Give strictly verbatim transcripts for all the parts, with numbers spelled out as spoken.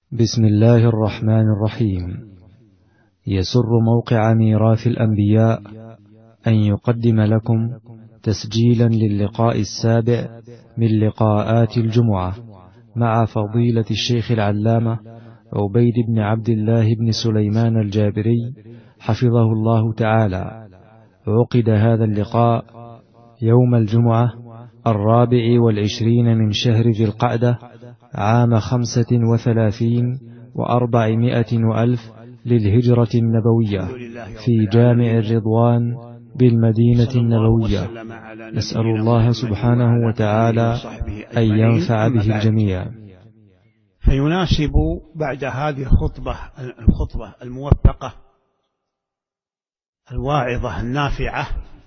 بسم الله الرحمن الرحيم. يسر موقع ميراث الأنبياء أن يقدم لكم تسجيلا للقاء السابع من لقاءات الجمعة مع فضيلة الشيخ العلامة عبيد بن عبد الله بن سليمان الجابري حفظه الله تعالى. عقد هذا اللقاء يوم الجمعة الرابع والعشرين من شهر ذي القعدة عام خمسة وثلاثين وأربعمائة وألف للهجرة النبوية في جامع الرضوان بالمدينة النبوية. نسأل الله سبحانه وتعالى أن ينفع به الجميع. فيناسب بعد هذه الخطبة الخطبة الموفقة الواعظة النافعة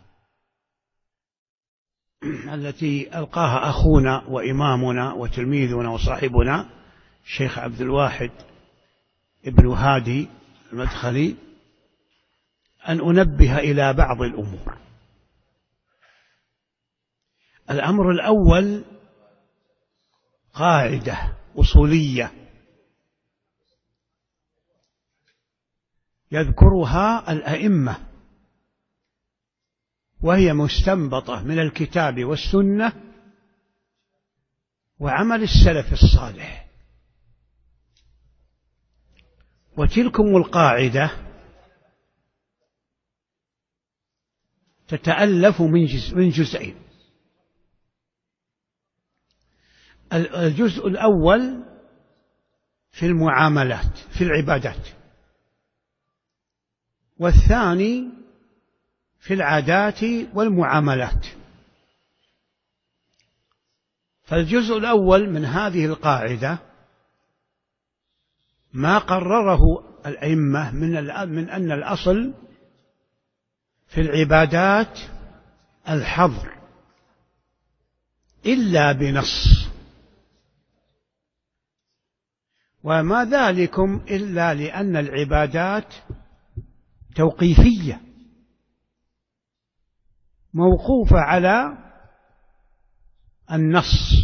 التي ألقاها أخونا وإمامنا وتلميذنا وصاحبنا الشيخ عبد الواحد ابن هادي المدخلي، أن أنبه إلى بعض الأمور. الأمر الأول قاعدة أصولية يذكرها الأئمة، وهي مستنبطة من الكتاب والسنة وعمل السلف الصالح. وتلكم القاعدة تتألف من جزء من جزئين. الجزء الأول في المعاملات في العبادات، والثاني في العادات والمعاملات. فالجزء الأول من هذه القاعدة ما قرره الأئمة من من أن الأصل في العبادات الحظر إلا بنص، وما ذلكم إلا لأن العبادات توقيفية موقوفة على النص،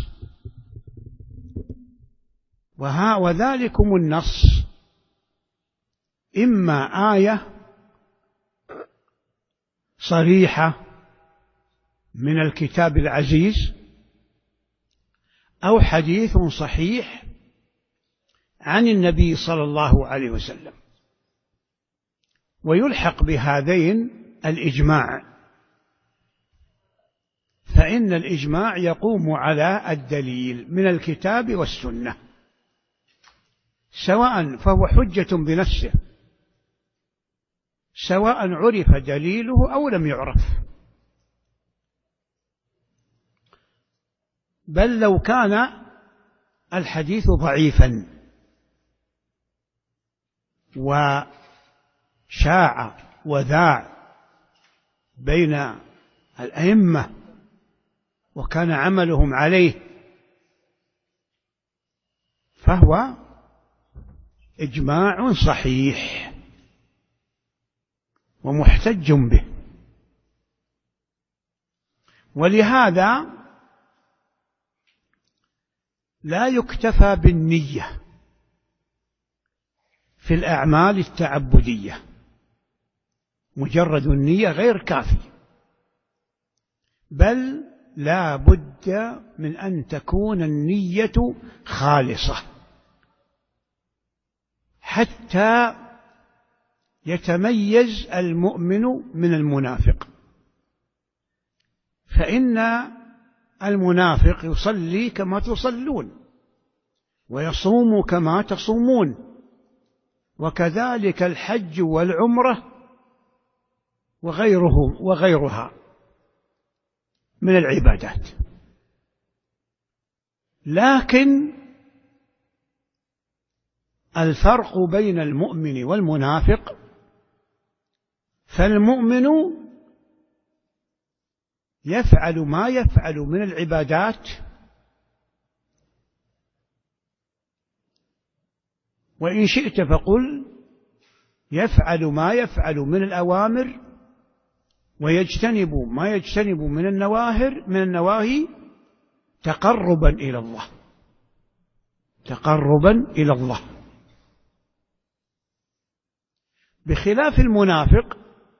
وذلكم النص إما آية صريحة من الكتاب العزيز أو حديث صحيح عن النبي صلى الله عليه وسلم. ويلحق بهذين الإجماع، فإن الإجماع يقوم على الدليل من الكتاب والسنة، سواء فهو حجة بنفسه، سواء عرف دليله أو لم يعرف. بل لو كان الحديث ضعيفا وشاع وذاع بين الأئمة وكان عملهم عليه، فهو إجماع صحيح ومحتج به. ولهذا لا يكتفى بالنية في الأعمال التعبدية، مجرد النية غير كافي، بل لا بد من أن تكون النية خالصة حتى يتميز المؤمن من المنافق. فإن المنافق يصلي كما تصلون ويصوم كما تصومون، وكذلك الحج والعمرة وغيره وغيرها من العبادات. لكن الفرق بين المؤمن والمنافق، فالمؤمن يفعل ما يفعل من العبادات وإن شئت فقل يفعل ما يفعل من الأوامر ويجتنب ما يجتنب من النواهر من النواهي تقربا إلى الله تقربا إلى الله بخلاف المنافق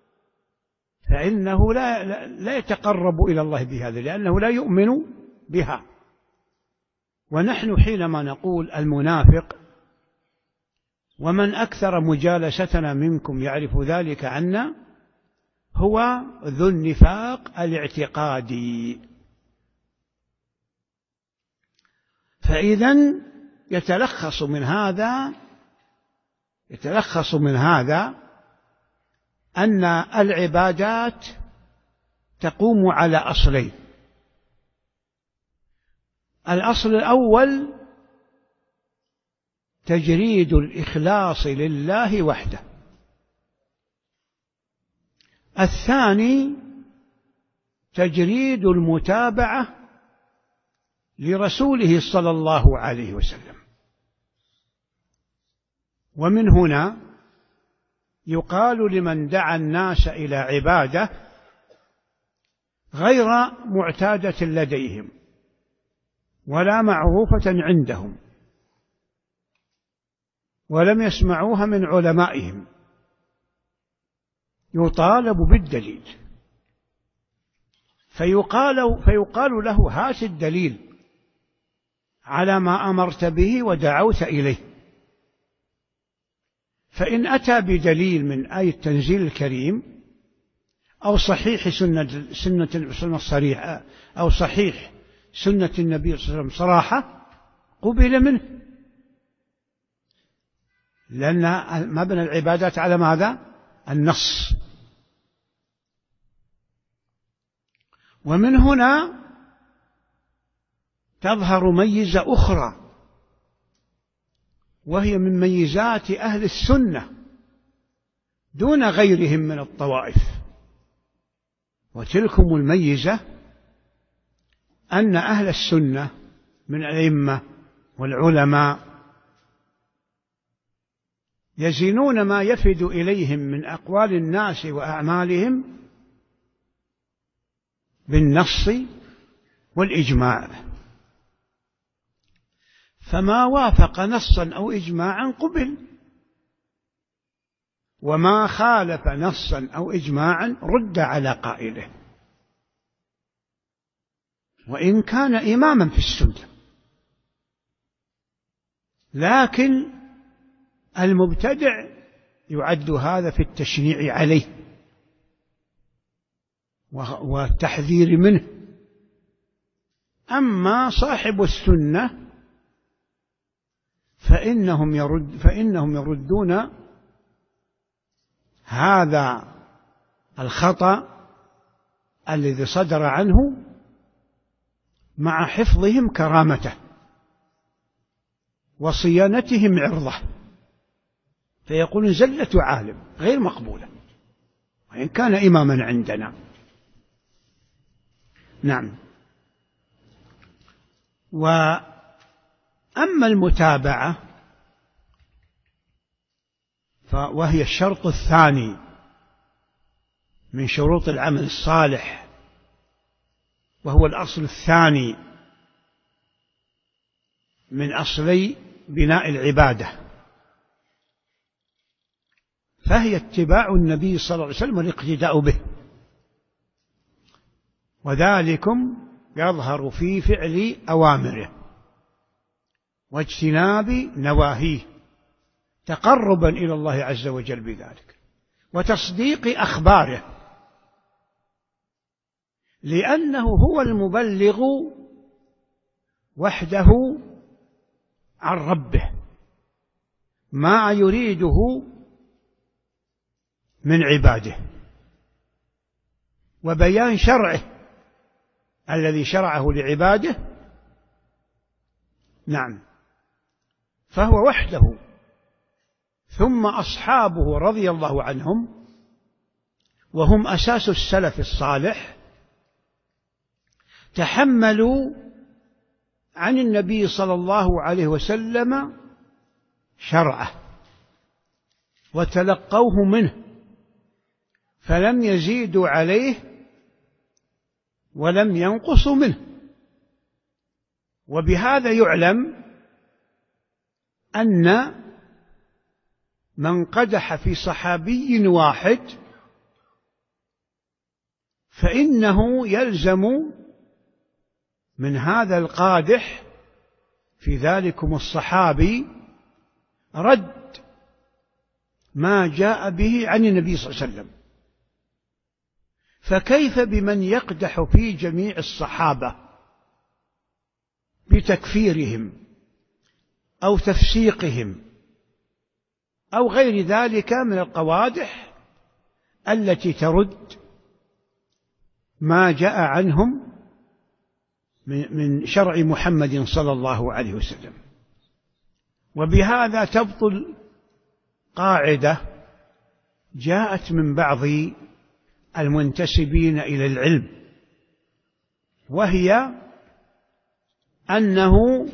فإنه لا, لا يتقرب إلى الله بهذا، لأنه لا يؤمن بها. ونحن حينما نقول المنافق، ومن أكثر مجالستنا منكم يعرف ذلك عنا، هو ذو النفاق الاعتقادي. فإذن يتلخص من هذا يتلخص من هذا أن العبادات تقوم على أصلين. الأصل الأول تجريد الإخلاص لله وحده. الثاني تجريد المتابعة لرسوله صلى الله عليه وسلم. ومن هنا يقال لمن دعا الناس إلى عبادة غير معتادة لديهم ولا معروفة عندهم ولم يسمعوها من علمائهم، يطالب بالدليل، فيقال, فيقال له: هات الدليل على ما أمرت به ودعوت إليه. فإن أتى بدليل من آية التنزيل الكريم أو صحيح سنة, سنة, سنة الصريحة أو صحيح سنة النبي صلى الله عليه وسلم صراحة، قبل منه، لأن مبنى العبادات على ماذا؟ النص. ومن هنا تظهر ميزة أخرى، وهي من ميزات أهل السنة دون غيرهم من الطوائف. وتلكم الميزة أن أهل السنة من الأئمة والعلماء يزنون ما يفد إليهم من أقوال الناس وأعمالهم بالنص والإجماع، فما وافق نصا أو إجماعا قبل، وما خالف نصا أو إجماعا رد على قائله وإن كان إماما في السنة. لكن المبتدع يعد هذا في التشنيع عليه والتحذير منه. أما صاحب السنة فإنهم, يرد فإنهم يردون هذا الخطأ الذي صدر عنه مع حفظهم كرامته وصيانتهم عرضه، فيقولون زلة عالم غير مقبولة وإن كان إماما عندنا. نعم. وأما المتابعة وهي الشرط الثاني من شروط العمل الصالح، وهو الأصل الثاني من أصلي بناء العبادة، فهي اتباع النبي صلى الله عليه وسلم والاقتداء به، وذلكم يظهر في فعل أوامره واجتناب نواهيه تقربا إلى الله عز وجل بذلك، وتصديق أخباره، لأنه هو المبلغ وحده عن ربه ما يريده من عباده، وبيان شرعه الذي شرعه لعباده. نعم. فهو وحده، ثم أصحابه رضي الله عنهم وهم أساس السلف الصالح تحملوا عن النبي صلى الله عليه وسلم شرعه وتلقوه منه، فلم يزيدوا عليه ولم ينقصوا منه. وبهذا يعلم أن من قدح في صحابي واحد فإنه يلزم من هذا القادح في ذلكم الصحابي رد ما جاء به عن النبي صلى الله عليه وسلم. فكيف بمن يقدح في جميع الصحابة بتكفيرهم أو تفسيقهم أو غير ذلك من القوادح التي ترد ما جاء عنهم من شرع محمد صلى الله عليه وسلم. وبهذا تبطل قاعدة جاءت من بعض المنتسبين إلى العلم، وهي أنه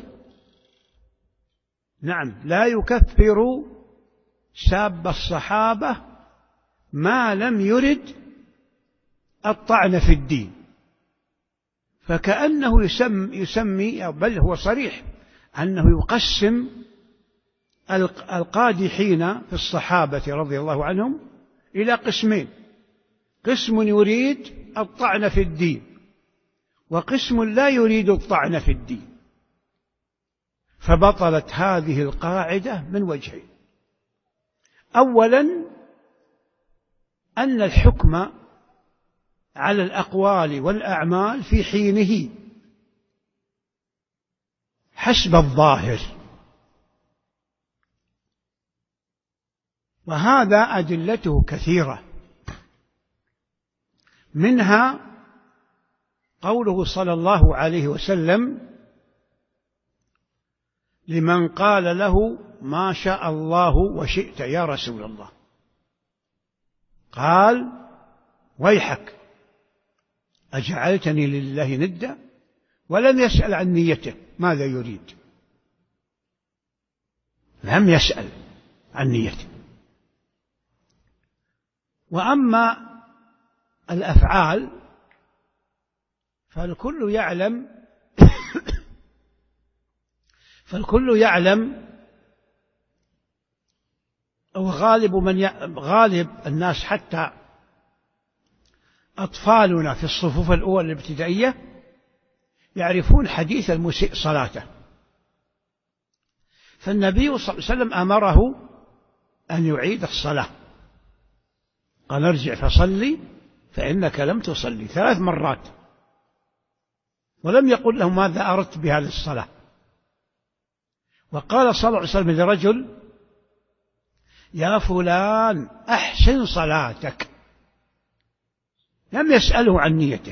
نعم لا يكفر ساب الصحابة ما لم يرد الطعن في الدين، فكأنه يسمي, يسمي بل هو صريح أنه يقسم القادحين في الصحابة رضي الله عنهم إلى قسمين: قسم يريد الطعن في الدين، وقسم لا يريد الطعن في الدين. فبطلت هذه القاعدة من وجهين: أولا أن الحكم على الأقوال والأعمال في حينه حسب الظاهر، وهذا أدلته كثيرة، منها قوله صلى الله عليه وسلم لمن قال له ما شاء الله وشئت يا رسول الله، قال: ويحك أجعلتني لله ندا؟ ولم يسأل عن نيته ماذا يريد، لم يسأل عن نيته. وأما الأفعال فالكل يعلم فالكل يعلم أو غالب من ي... غالب الناس حتى أطفالنا في الصفوف الأولى الابتدائية يعرفون حديث المسيء صلاته، فالنبي صلى الله عليه وسلم أمره أن يعيد الصلاة، قال: ارجع فصلي فإنك لم تصلي، ثلاث مرات، ولم يقل له ماذا أردت بهذه الصلاة. وقال صلى الله عليه وسلم لرجل: يا فلان أحسن صلاتك، لم يسأله عن نيته.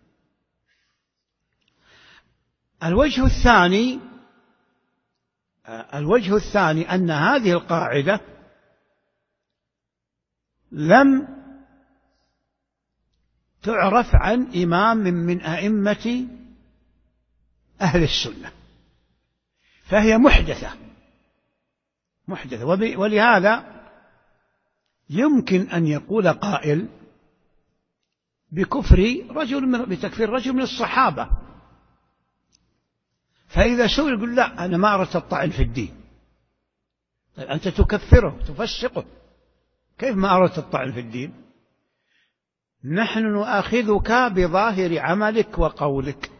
الوجه الثاني الوجه الثاني أن هذه القاعدة لم تعرف عن إمام من أئمة أهل السنة، فهي محدثة محدثة ولهذا يمكن أن يقول قائل بكفر رجل من بتكفير رجل من الصحابة، فإذا سئل يقول: لا، أنا ما أردت الطعن في الدين. طيب أنت تكفره تفسقه، كيف ما أردت الطعن في الدين؟ نحن نؤاخذك بظاهر عملك وقولك.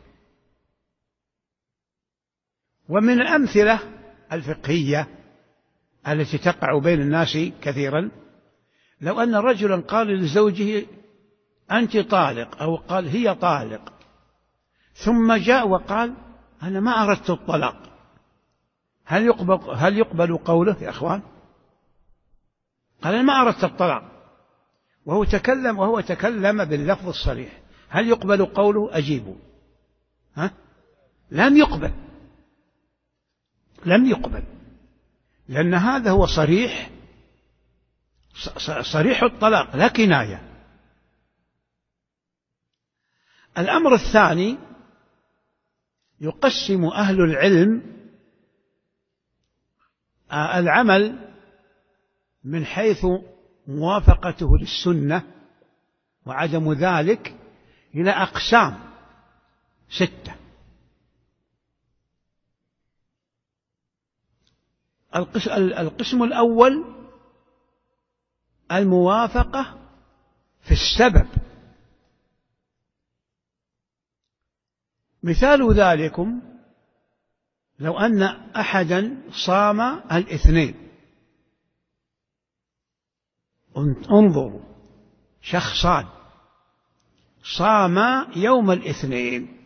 ومن الأمثلة الفقهية التي تقع بين الناس كثيرا، لو أن رجلا قال لزوجه: أنت طالق، أو قال: هي طالق، ثم جاء وقال: أنا ما أردت الطلاق، هل يقبل, هل يقبل قوله يا أخوان؟ قال: أنا ما أردت الطلاق، وهو تكلم وهو تكلم باللفظ الصريح، هل يقبل قوله؟ أجيبوا. ها؟ لم يقبل لم يقبل لأن هذا هو صريح صريح الطلاق لا كناية. الأمر الثاني: يقسم أهل العلم العمل من حيث موافقته للسنة وعدم ذلك إلى أقسام ستة. القسم الأول الموافقة في السبب. مثال ذلكم لو أن أحدا صام الاثنين، انظروا، شخصان صام يوم الاثنين،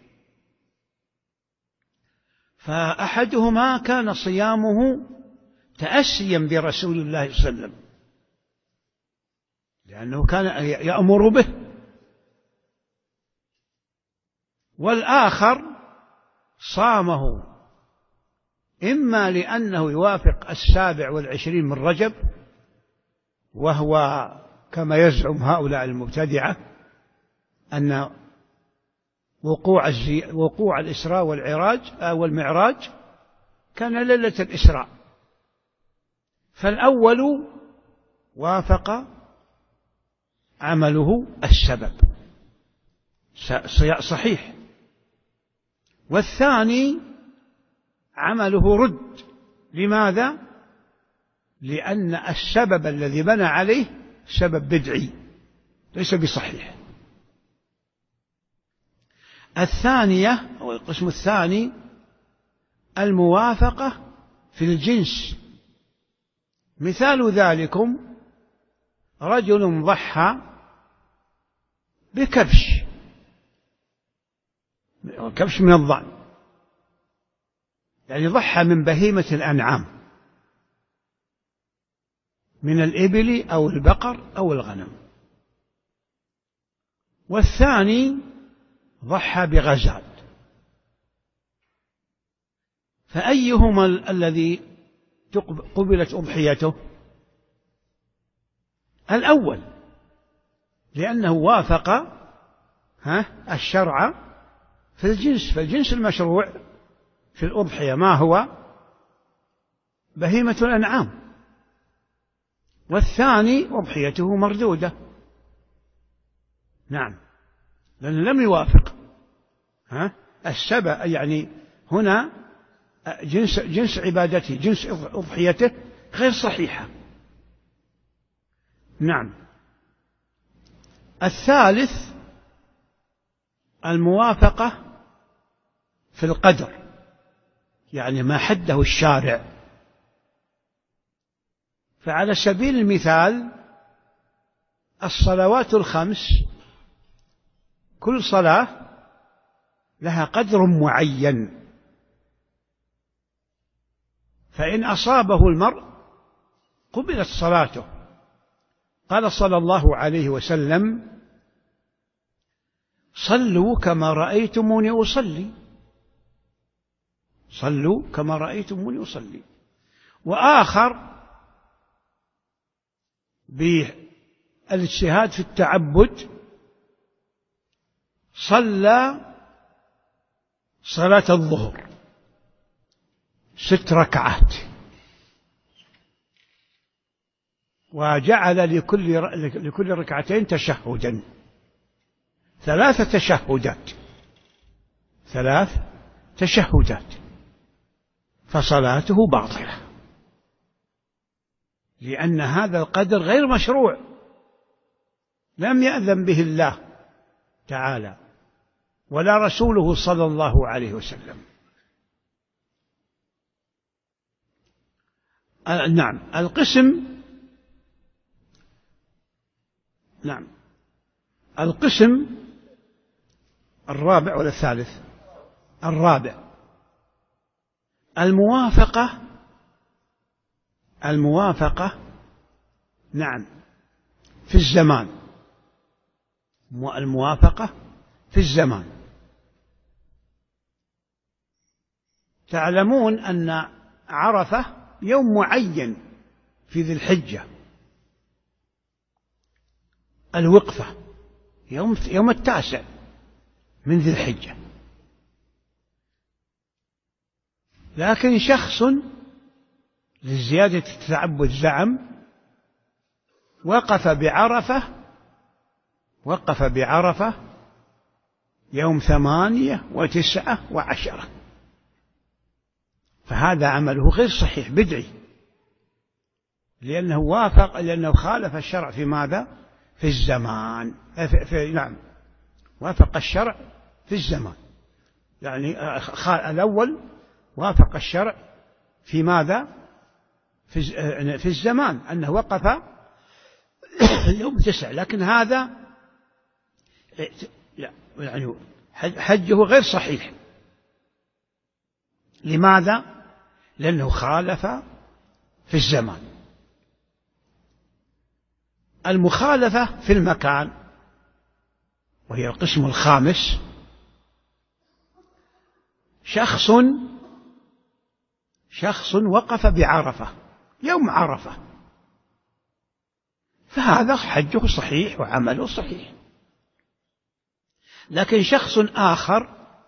فأحدهما كان صيامه تأسيا برسول الله صلى الله عليه وسلم لأنه كان يأمر به، والآخر صامه إما لأنه يوافق السابع والعشرين من رجب، وهو كما يزعم هؤلاء المبتدعة أن وقوع وقوع الإسراء والعراج والمعراج كان ليلة الإسراء، فالأول وافق عمله السبب صحيح، والثاني عمله رد. لماذا؟ لأن السبب الذي بنى عليه سبب بدعي ليس بصحيح. الثانية أو القسم الثاني الموافقة في الجنس. مثال ذلكم رجل ضحى بكبش، كبش من الضأن، يعني ضحى من بهيمة الأنعام من الإبل أو البقر أو الغنم، والثاني ضحى بغزال، فأيهما الذي قبلت أضحيته؟ الأول، لأنه وافق ها الشرع في الجنس، فالجنس المشروع في الأضحية ما هو؟ بهيمة الأنعام، والثاني أضحيته مردودة. نعم، لأنه لم يوافق ها السبب، يعني هنا جنس جنس عبادته جنس أضحيته غير صحيحة. نعم. الثالث الموافقة في القدر، يعني ما حده الشارع. فعلى سبيل المثال الصلوات الخمس كل صلاة لها قدر معين، فإن أصابه المرء قبلت صلاته. قال صلى الله عليه وسلم: صلوا كما رأيتموني أصلي، صلوا كما رأيتموني أصلي. وآخر بالاجتهاد في التعبد صلى صلاة الظهر ست ركعات، وجعل لكل لكل ركعتين تشهدا، ثلاث تشهدات ثلاث تشهدات فصلاته باطلة، لأن هذا القدر غير مشروع، لم يأذن به الله تعالى ولا رسوله صلى الله عليه وسلم. نعم. القسم نعم القسم الرابع ولا الثالث؟ الرابع الموافقة الموافقة نعم في الزمان، الموافقة في الزمان. تعلمون أن عرفة يوم معين في ذي الحجة، الوقفة يوم يوم التاسع من ذي الحجة، لكن شخص لزيادة التعبد زعم وقف بعرفة وقف بعرفة يوم ثمانية وتسعة وعشرة، فهذا عمله غير صحيح بدعي، لأنه وافق، لأنه خالف الشرع في ماذا؟ في الزمان. في في نعم، وافق الشرع في الزمان، يعني الأول وافق الشرع في ماذا؟ في في الزمان، أنه وقف يوم تسع. لكن هذا يعني حجه غير صحيح. لماذا؟ لأنه خالف في الزمان. المخالفة في المكان، وهي القسم الخامس، شخص شخص وقف بعرفة يوم عرفة، فهذا حجه صحيح وعمله صحيح. لكن شخص آخر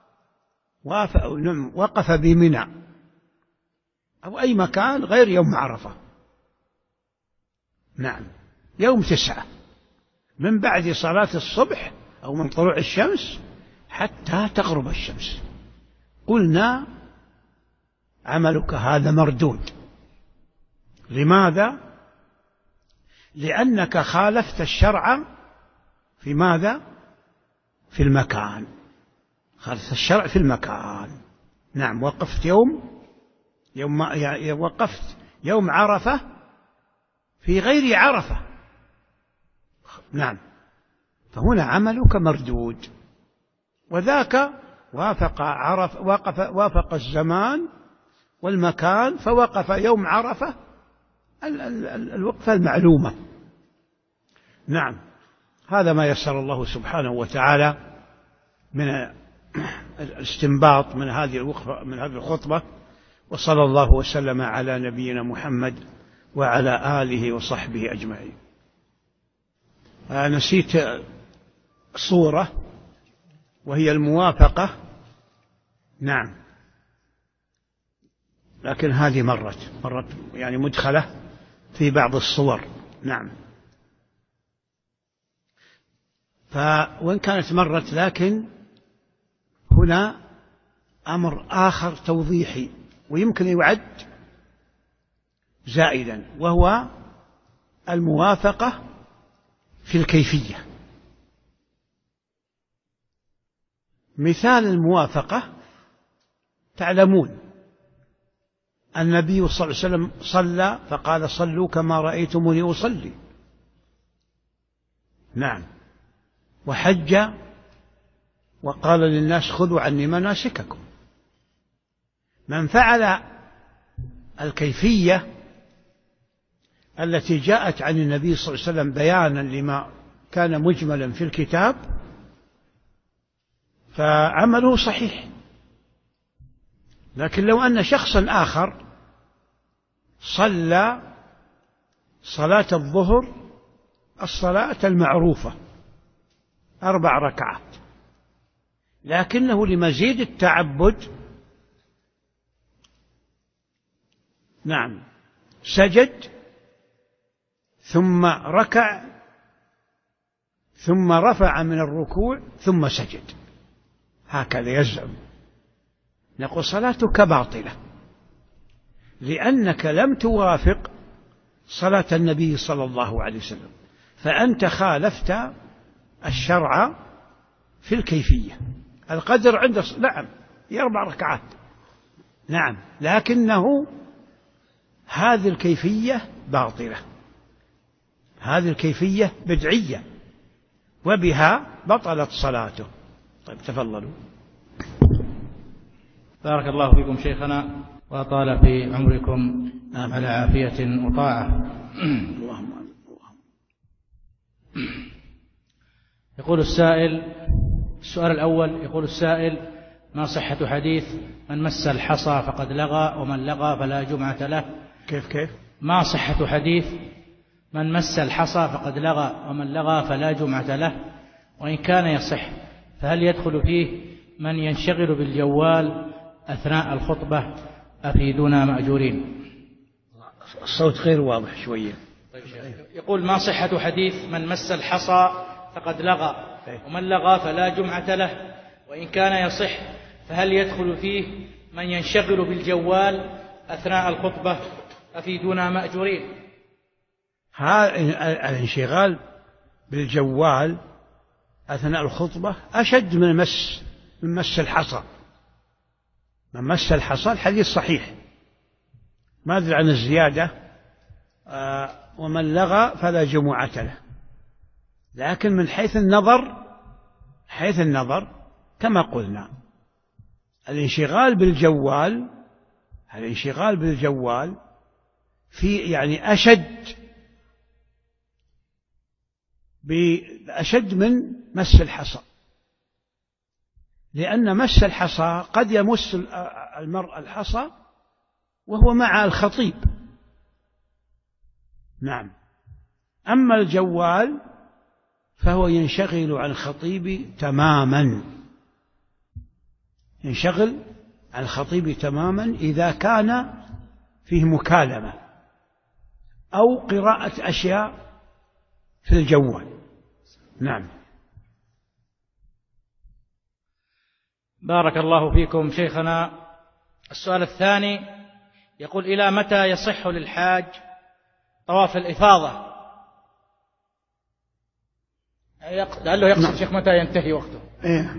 وقف بمنى أو أي مكان غير يوم عرفة، نعم، يوم تسعة من بعد صلاة الصبح أو من طلوع الشمس حتى تغرب الشمس، قلنا عملك هذا مردود. لماذا؟ لأنك خالفت الشرع في ماذا؟ في المكان، خالفت الشرع في المكان. نعم، وقفت يوم يوم وقفت يوم عرفة في غير عرفة، نعم، فهنا عملك مردود. وذاك وافق عرف وقف وافق الزمان والمكان، فوقف يوم عرفة الوقفة المعلومة. نعم، هذا ما يسر الله سبحانه وتعالى من الاستنباط من هذه الوقفة من هذه الخطبة. وصلى الله وسلم على نبينا محمد وعلى آله وصحبه أجمعين. نسيت صورة وهي الموافقة، نعم، لكن هذه مرت مرت يعني مدخلة في بعض الصور، نعم، فوين كانت مرت، لكن هنا أمر آخر توضيحي ويمكن يعد زائدا، وهو الموافقة في الكيفية. مثال الموافقة، تعلمون النبي صلى الله عليه وسلم صلى فقال صلوا كما رأيتموني أصلي، نعم، وحج وقال للناس خذوا عني مناسككم. من فعل الكيفية التي جاءت عن النبي صلى الله عليه وسلم بيانا لما كان مجملا في الكتاب فعمله صحيح. لكن لو أن شخصا آخر صلى صلاة الظهر الصلاة المعروفة أربع ركعات، لكنه لمزيد التعبد، نعم، سجد ثم ركع ثم رفع من الركوع ثم سجد، هكذا يزعم، نقول صلاتك باطلة، لأنك لم توافق صلاة النبي صلى الله عليه وسلم، فأنت خالفت الشرع في الكيفية. القدر عند نعم هي أربع ركعات، نعم، لكنه هذه الكيفية باطلة، هذه الكيفية بدعية، وبها بطلت صلاته. طيب تفضلوا. بارك الله فيكم شيخنا وأطال في عمركم على عافية وطاعة. اللهم يقول السائل، السؤال الأول، يقول السائل: ما صحة حديث من مس الحصى فقد لغى ومن لغى فلا جمعة له؟ كيف كيف ما صحة حديث من مس الحصى فقد لغى ومن لغى فلا جمعة له؟ وإن كان يصح فهل يدخل فيه من ينشغل بالجوال أثناء الخطبة؟ أفيدونا مأجورين. الصوت غير واضح شوية. يقول: ما صحة حديث من مس الحصى فقد لغى ومن لغى فلا جمعة له؟ وإن كان يصح فهل يدخل فيه من ينشغل بالجوال أثناء الخطبة؟ أفيدونا مأجورين. الانشغال بالجوال أثناء الخطبة أشد من مس من مس الحصى. من مس الحصى الحديث صحيح، ما أدري عن الزيادة، آه ومن لغى فلا جمعة له. لكن من حيث النظر حيث النظر كما قلنا الانشغال بالجوال الانشغال بالجوال في يعني أشد بأشد من مس الحصى، لأن مس الحصى قد يمس المرء الحصى وهو مع الخطيب. نعم. أما الجوال فهو ينشغل عن الخطيب تماما، ينشغل عن الخطيب تماما إذا كان فيه مكالمة أو قراءة أشياء في الجوال. نعم. بارك الله فيكم شيخنا. السؤال الثاني يقول: إلى متى يصح للحاج طواف الإفاضة؟ لعله يقصد نعم. شيخ متى ينتهي وقته؟ إيه؟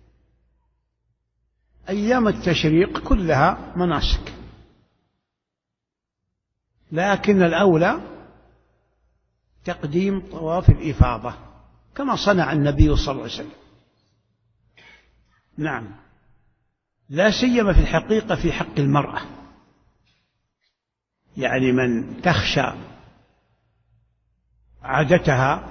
أيام التشريق كلها مناسك، لكن الأولى تقديم طواف الإفاضة كما صنع النبي صلى الله عليه وسلم. نعم. لا سيما في الحقيقة في حق المرأة، يعني من تخشى عادتها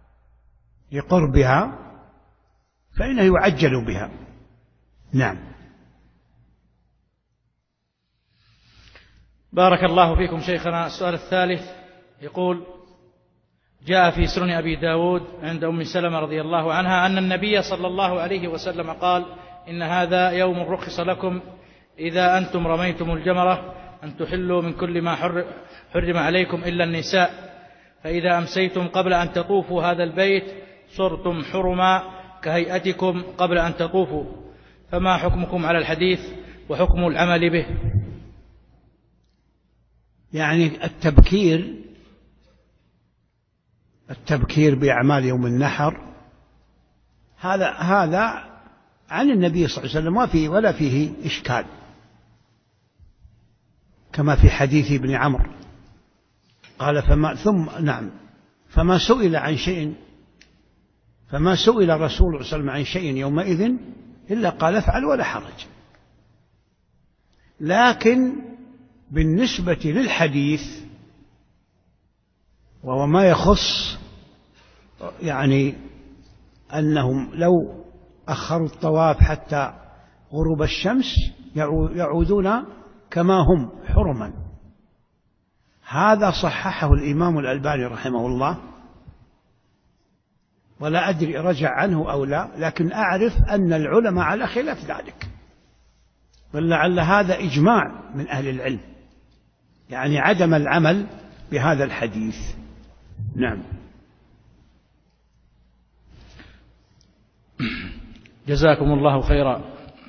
لقربها فإنه يعجل بها. نعم. بارك الله فيكم شيخنا. السؤال الثالث يقول: جاء في سنن أبي داود عند أم سلمة رضي الله عنها أن النبي صلى الله عليه وسلم قال: إن هذا يوم رخص لكم إذا أنتم رميتم الجمرة أن تحلوا من كل ما حرم عليكم إلا النساء، فإذا أمسيتم قبل أن تطوفوا هذا البيت صرتم حرما كهيئتكم قبل أن تطوفوا، فما حكمكم على الحديث وحكم العمل به؟ يعني التبكير التبكير بأعمال يوم النحر هذا هذا عن النبي صلى الله عليه وسلم ما فيه ولا فيه إشكال، كما في حديث ابن عمرو قال: فما ثم نعم فما سئل عن شيء فما سئل الرسول صلى الله عليه وسلم عن شيء يومئذ إلا قال: افعل ولا حرج. لكن بالنسبة للحديث وهو ما يخص يعني أنهم لو أخروا الطواف حتى غروب الشمس يعودون كما هم حرما، هذا صححه الإمام الألباني رحمه الله، ولا أدري رجع عنه أو لا، لكن أعرف أن العلماء على خلاف ذلك، ولعل هذا إجماع من أهل العلم، يعني عدم العمل بهذا الحديث. نعم. جزاكم الله خيرا.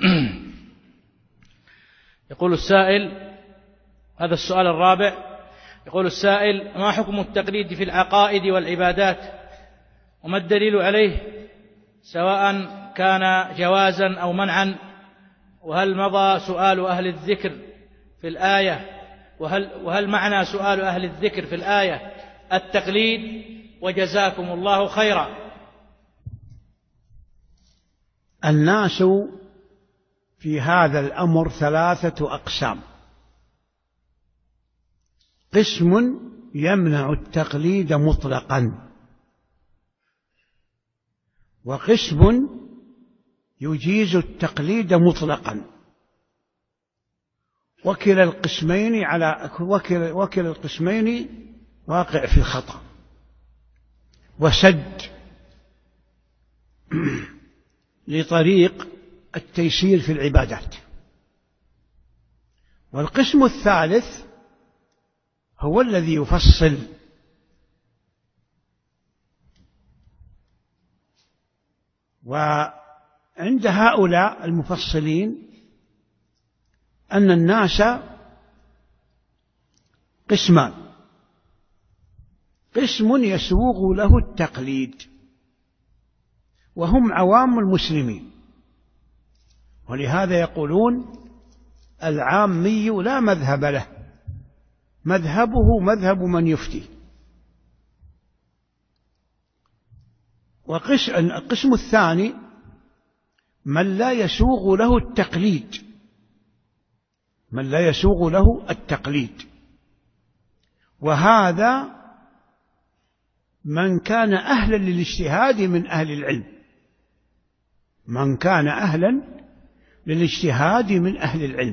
يقول السائل، هذا السؤال الرابع، يقول السائل: ما حكم التقليد في العقائد والعبادات، وما الدليل عليه سواء كان جوازا أو منعا، وهل مضى سؤال أهل الذكر في الآية وهل, وهل معنى سؤال أهل الذكر في الآية التقليد؟ وجزاكم الله خيرا. الناس في هذا الأمر ثلاثة أقسام: قسم يمنع التقليد مطلقا، وقسم يجيز التقليد مطلقا، وكلا القسمين على وكلا, وكلا القسمين واقع في الخطأ وسد لطريق التيسير في العبادات. والقسم الثالث هو الذي يفصل، وعند هؤلاء المفصلين أن الناس قسمان: قسم يسوغ له التقليد وهم عوام المسلمين، ولهذا يقولون العامي لا مذهب له، مذهبه مذهب من يفتي. والقسم الثاني من لا يسوغ له التقليد، من لا يسوغ له التقليد، وهذا من كان أهلا للاجتهاد من أهل العلم، من كان أهلا للاجتهاد من أهل العلم،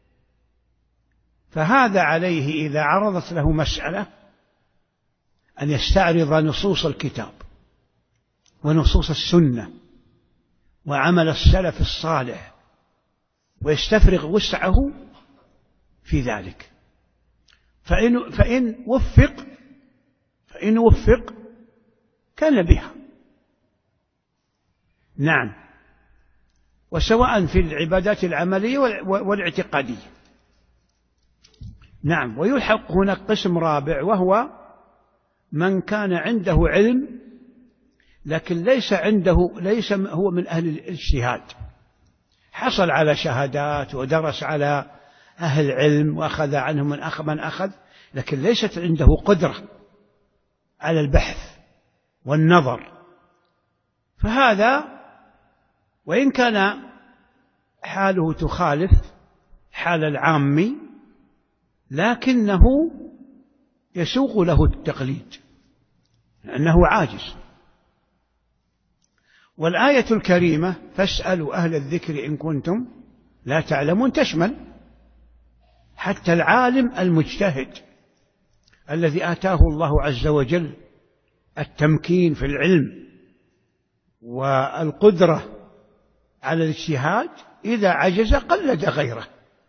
فهذا عليه إذا عرضت له مسألة أن يستعرض نصوص الكتاب ونصوص السنة وعمل السلف الصالح ويستفرغ وسعه في ذلك، فإن, فإن وفق فإن وفق كان بها. نعم، وسواء في العبادات العملية والاعتقادية. نعم. ويلحق هنا قسم رابع، وهو من كان عنده علم لكن ليس عنده ليس هو من أهل الاجتهاد، حصل على شهادات ودرس على أهل علم وأخذ عنهم من أخذ, من أخذ لكن ليست عنده قدرة على البحث والنظر، فهذا وإن كان حاله تخالف حال العامي لكنه يسوغ له التقليد لأنه عاجز. والآية الكريمة فاسألوا أهل الذكر إن كنتم لا تعلمون تشمل حتى العالم المجتهد الذي آتاه الله عز وجل التمكين في العلم والقدرة على الاجتهاد، إذا عجز قلد غيره،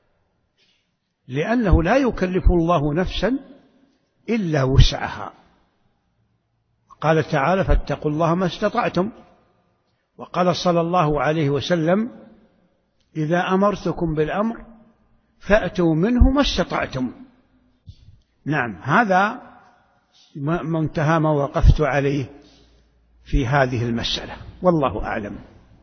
لأنه لا يكلف الله نفسا إلا وسعها. قال تعالى فاتقوا الله ما استطعتم، وقال صلى الله عليه وسلم إذا أمرتكم بالأمر فأتوا منه ما استطعتم. نعم، هذا منتهى ما وقفت عليه في هذه المسألة، والله أعلم.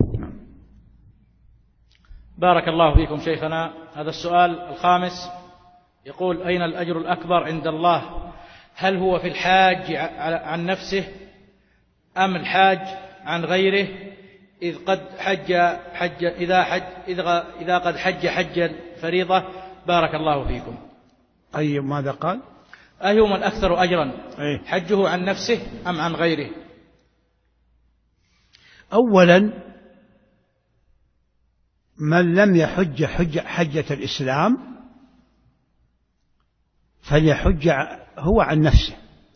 بارك الله فيكم شيخنا. هذا السؤال الخامس يقول أين الأجر الأكبر عند الله؟ هل هو في الحاج عن نفسه أم الحاج عن غيره؟ إذ قد حج حج إذا حج إذا قد حج حج الفريضة. بارك الله فيكم. أي ماذا قال؟ أيهما الأكثر أجرا، أي حجه عن نفسه أم عن غيره؟ أولا من لم يحج حج حجة الإسلام فليحج هو عن نفسه،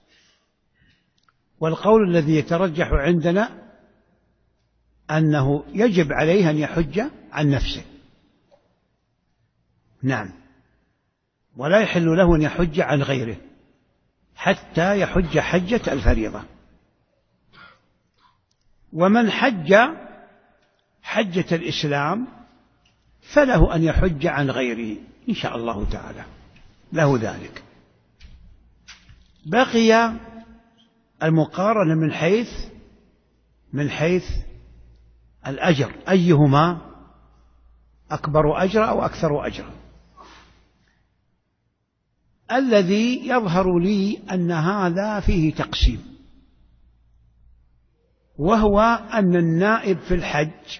والقول الذي يترجح عندنا أنه يجب عليه أن يحج عن نفسه. نعم، ولا يحل له أن يحج عن غيره حتى يحج حجة الفريضة. ومن حج حجة الإسلام فله أن يحج عن غيره إن شاء الله تعالى، له ذلك. بقي المقارنة من حيث من حيث الأجر، أيهما أكبر أجرا أو أكثر أجرا. الذي يظهر لي أن هذا فيه تقسيم، وهو أن النائب في الحج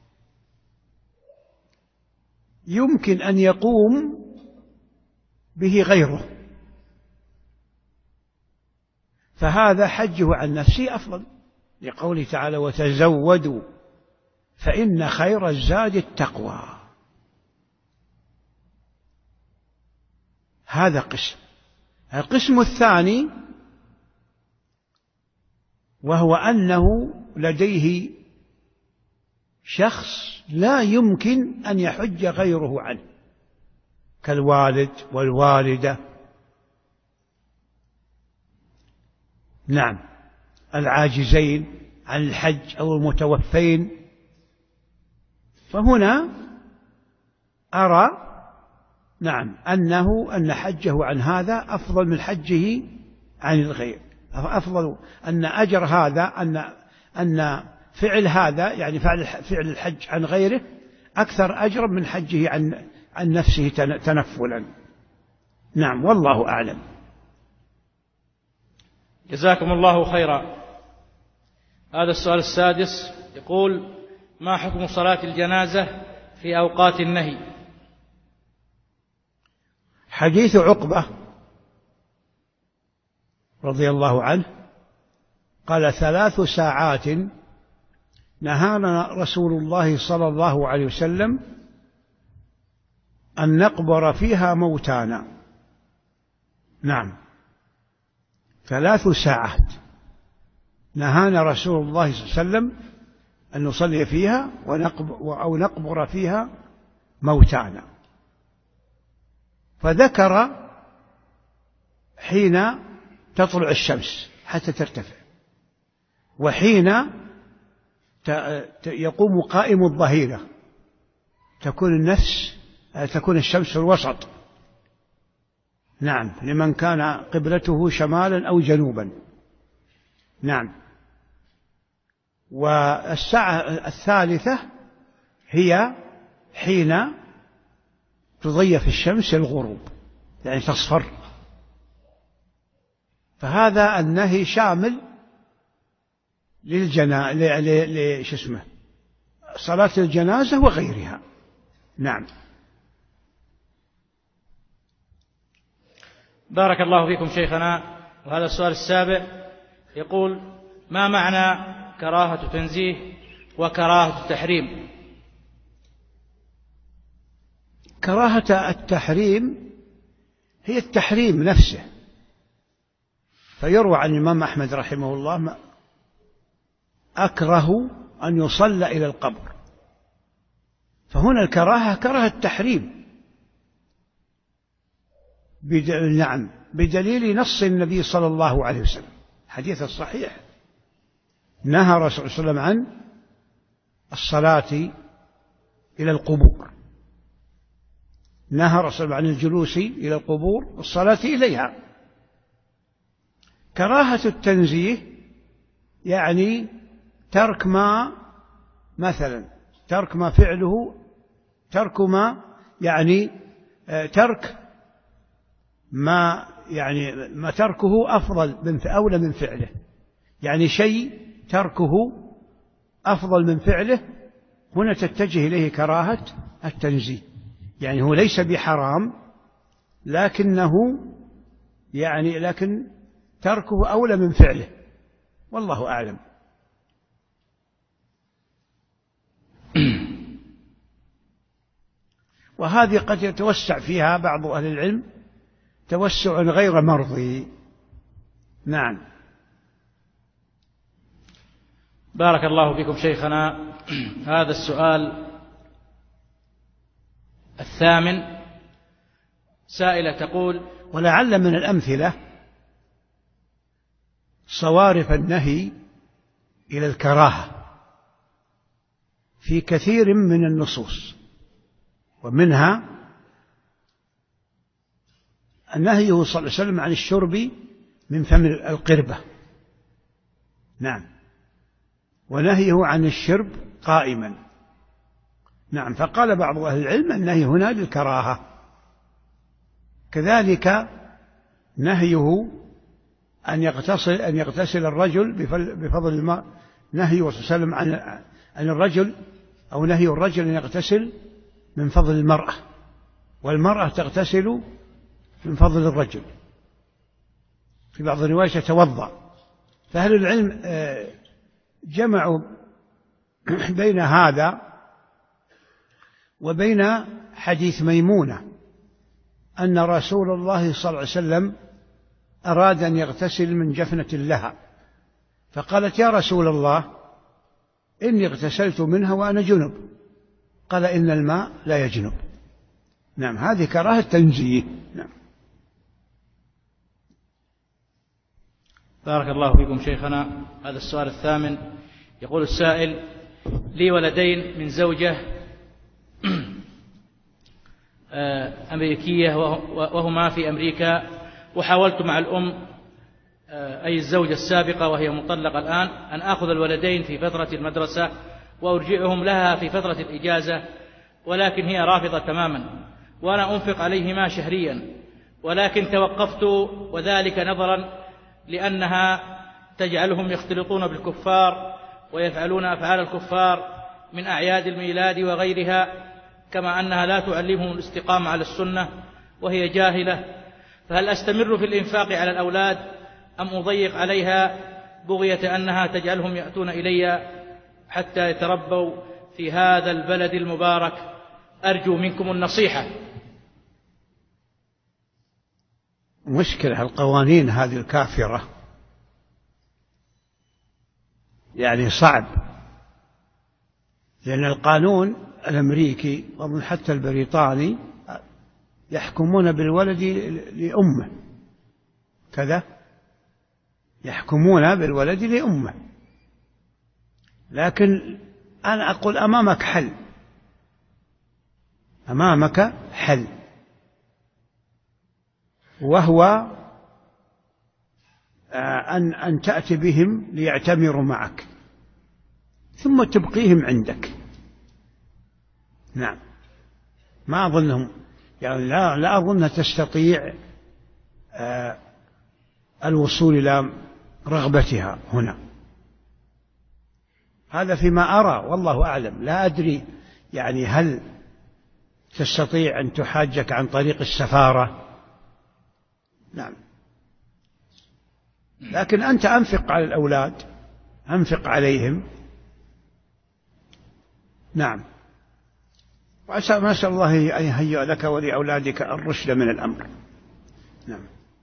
يمكن أن يقوم به غيره، فهذا حجه عن نفسه أفضل، لقوله تعالى وتزودوا فإن خير الزاد التقوى. هذا قسم. القسم الثاني وهو أنه لديه شخص لا يمكن أن يحج غيره عنه، كالوالد والوالدة، نعم، العاجزين عن الحج أو المتوفين. فهنا أرى نعم أنه أن حجه عن هذا أفضل من حجه عن الغير أفضل أن أجر هذا أن أن فعل هذا يعني فعل فعل الحج عن غيره أكثر أجرا من حجه عن عن نفسه تنفلا. نعم والله أعلم. جزاكم الله خيرا. هذا السؤال السادس يقول: ما حكم صلاة الجنازة في أوقات النهي؟ حديث عقبة رضي الله عنه قال: ثلاث ساعات نهانا رسول الله صلى الله عليه وسلم أن نقبر فيها موتانا. نعم، ثلاث ساعات نهانا رسول الله صلى الله عليه وسلم أن نصلي فيها ونقبر أو نقبر فيها موتانا. فذكر حين تطلع الشمس حتى ترتفع، وحين يقوم قائم الظهيرة تكون النفس تكون الشمس في الوسط. نعم، لمن كان قبلته شمالا أو جنوبا. نعم. والساعة الثالثة هي حين تضيف الشمس الغروب يعني تصفر. فهذا النهي شامل للجنا لش اسمه صلاة الجنازة وغيرها. نعم. بارك الله فيكم شيخنا. وهذا السؤال السابع يقول: ما معنى كراهة تنزيه وكراهة تحريم؟ كراهة التحريم هي التحريم نفسه، فيروى عن الإمام أحمد رحمه الله: ما أكره أن يصلى إلى القبر. فهنا الكراهة كراهة التحريم. بدل نعم بدليل نص النبي صلى الله عليه وسلم حديث الصحيح نهى رسول الله صلى الله عليه وسلم عن الصلاة إلى القبور، نهى رسول الله عن الجلوس إلى القبور والصلاة إليها. كراهة التنزيه يعني ترك ما مثلا ترك ما فعله ترك ما يعني ترك ما يعني ما تركه أفضل من أولى من فعله، يعني شيء تركه أفضل من فعله. هنا تتجه إليه كراهة التنزيه، يعني هو ليس بحرام لكنه يعني لكن تركه أولى من فعله، والله أعلم. وهذه قد يتوسع فيها بعض أهل العلم توسع غير مرضي. نعم. بارك الله فيكم شيخنا. هذا السؤال الثامن سائلة تقول: ولعل من الأمثلة صوارف النهي إلى الكراهة في كثير من النصوص، ومنها النهي صلى الله عليه وسلم عن الشرب من فم القربة. نعم. ونهيه عن الشرب قائما. نعم. فقال بعض أهل العلم النهي هنا للكراهة. كذلك نهيه أن يغتسل أن يغتسل الرجل بفضل الماء، نهي صلى الله عليه وسلم عن عن الرجل أو نهي الرجل أن يغتسل من فضل المرأة، والمرأة تغتسل من فضل الرجل، في بعض الروايات يتوضأ. فأهل العلم جمعوا بين هذا وبين حديث ميمونة أن رسول الله صلى الله عليه وسلم أراد أن يغتسل من جفنة لها، فقالت: يا رسول الله إني اغتسلت منها وأنا جنب. قال: إن الماء لا يجنب. نعم. هذه كراهة تنزيه. نعم. بارك الله فيكم شيخنا. هذا السؤال الثامن يقول السائل: لي ولدين من زوجة أمريكية وهما في أمريكا، وحاولت مع الأم أي الزوجة السابقة وهي مطلقة الآن أن آخذ الولدين في فترة المدرسة وأرجعهم لها في فترة الإجازة، ولكن هي رافضة تماما، وأنا أنفق عليهما شهريا، ولكن توقفت، وذلك نظرا لأنها تجعلهم يختلطون بالكفار ويفعلون أفعال الكفار من أعياد الميلاد وغيرها، كما أنها لا تعلمهم الاستقامة على السنة وهي جاهلة. فهل أستمر في الإنفاق على الأولاد أم أضيق عليها بغية أنها تجعلهم يأتون إلي حتى يتربوا في هذا البلد المبارك؟ أرجو منكم النصيحة. مشكلة القوانين هذه الكافرة، يعني صعب، لأن القانون الأمريكي ومن حتى البريطاني يحكمون بالولد لأمه، كذا يحكمون بالولد لأمه. لكن أنا أقول أمامك حل، أمامك حل، وهو أن أن تأتي بهم ليعتمروا معك ثم تبقيهم عندك. نعم، ما أظنهم يعني لا, لا أظن تستطيع الوصول إلى رغبتها هنا. هذا فيما أرى والله أعلم، لا أدري يعني هل تستطيع أن تحاجك عن طريق السفارة. نعم، لكن أنت أنفق على الأولاد، أنفق عليهم. نعم، وعسى ما شاء الله أن يهيئ لك ولأولادك الرشد من الأمر. نعم،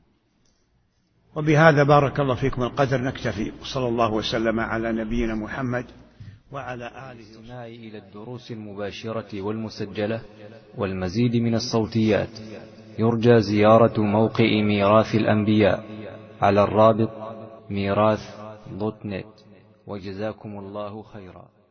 وبهذا بارك الله فيكم القدر نكتفي، وصلى الله وسلم على نبينا محمد وعلى آله. الاستماع إلى الدروس المباشرة والمسجلة والمزيد من الصوتيات يرجى زيارة موقع ميراث الأنبياء على الرابط ميراث دوت نت. وجزاكم الله خيرا.